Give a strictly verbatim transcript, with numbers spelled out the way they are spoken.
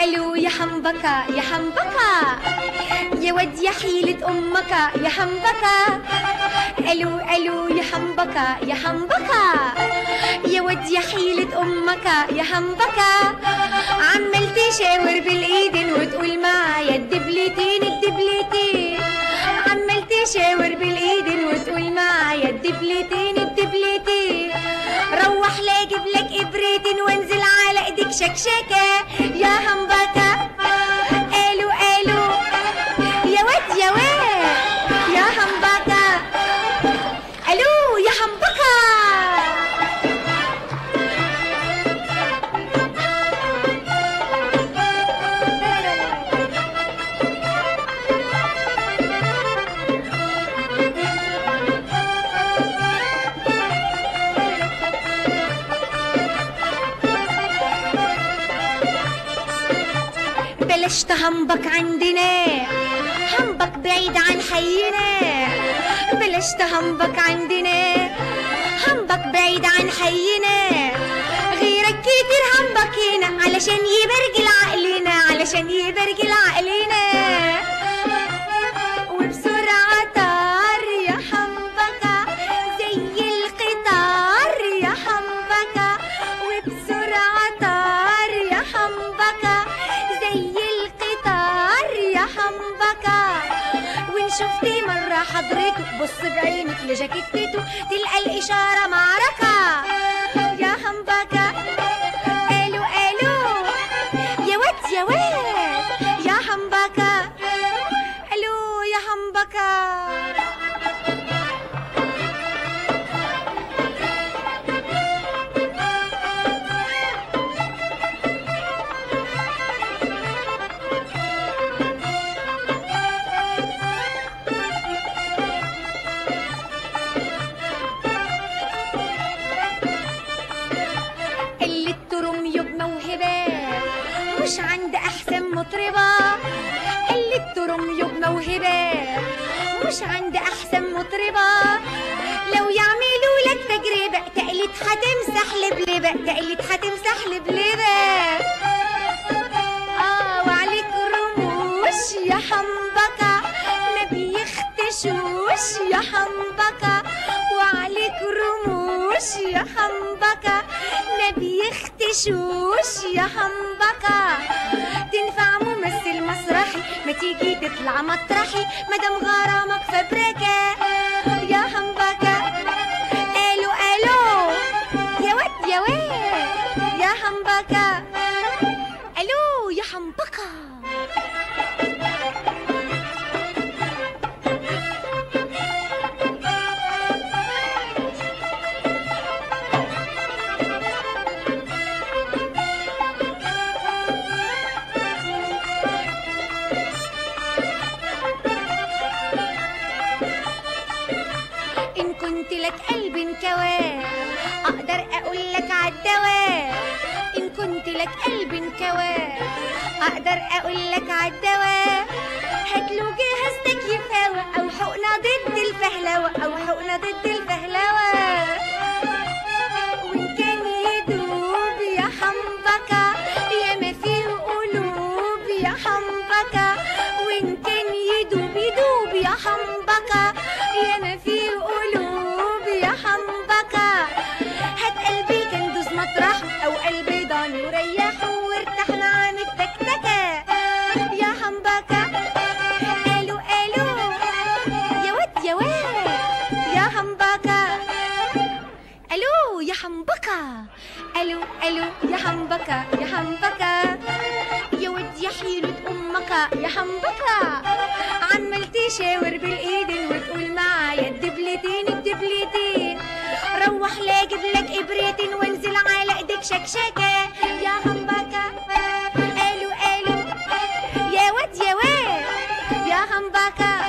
الو يا حنبكة يا حنبكة، يا ود يا حيلة امك يا حنبكة. الو الو يا حنبكة يا حنبكة، يا ود يا حيلة امك يا حنبكة. عمال تشاور بالايدين وتقول معايا الدبلتين الدبلتين، عمال تشاور بالايدين وتقول معايا الدبلتين الدبلتين. روح لا اجيب لك ابرتين وانزل على ايديك شكشكه يا حنبكة. الو الو يا واد يا واد يا حنبكة، الو يا حنبكة. بلاش تهنبك عندنا، هنبك بعيد عن حينا. بلاش تهنبك عندنا، هنبك بعيد عن حينا. غيرك كتير هنبك هنا علشان يبرجل عقلنا، علشان يبرجل عقلنا. وبسرعة طار يا حنبكة زي القطار يا حنبكة، وبسرعة طار يا حنبكة زي القطار يا حنبكة. وإن شفتي مرة حضرته بص بعينك لجاكيتته، تلقى الإشارة معركة يا حنبكة. الو الو يا واد يا واد يا حنبكة، الو يا حنبكة. مش عند احسن مطربة، قلت رمي بموهبة. مش عند احسن مطربة، لو يعملوا لك تجربة تقليد هتمسح لبلبة، تقليد هتمسح لبلبة. اه وعليك رموش يا حنبكة ما بيختشوش يا حنبكة، وعليك رموش يا حنبكة ما بيختشوش يا حنبكة. تنفع ممثل مسرحي ما تيجي تطلع مطرحي، مدام غرامك فبركة يا حنبكة. الو الو يا واد يا واد يا حنبكة، الو يا حنبكة. كنت لك قلب انكواه اقدر اقول لك عالدواء. ان كنت لك قلب انكواه اقدر اقول لك عالدواء. هاتلو جهازتك يفاوى او حقنه ضد الفهلوه، او حقنه ضد الفهلوه. وان كان يدوب يا حنبكة يا ما فيه قلوب يا حنبكة، وان كان يدوب يدوب يا حنبكة يا ما فيه قلوب يا حنبكة. هات قلبي كان دوز مطرحه او قلبي ضاني وريحه وارتحنا عن التكتكة يا حنبكة. الو الو يا واد يا واد يا حنبكة، الو يا حنبكة. الو الو يا حنبكة يا حنبكة، يا ود يا حيلة امك يا حنبكة. عمال تشاور بالايدين وتقول معايا الدبلتين الدبلتين. روح لا اجيب لك ابرتين وانزل على ايديك شكشكه يا حنبكة. الو الو يا واد يا واد يا حنبكة.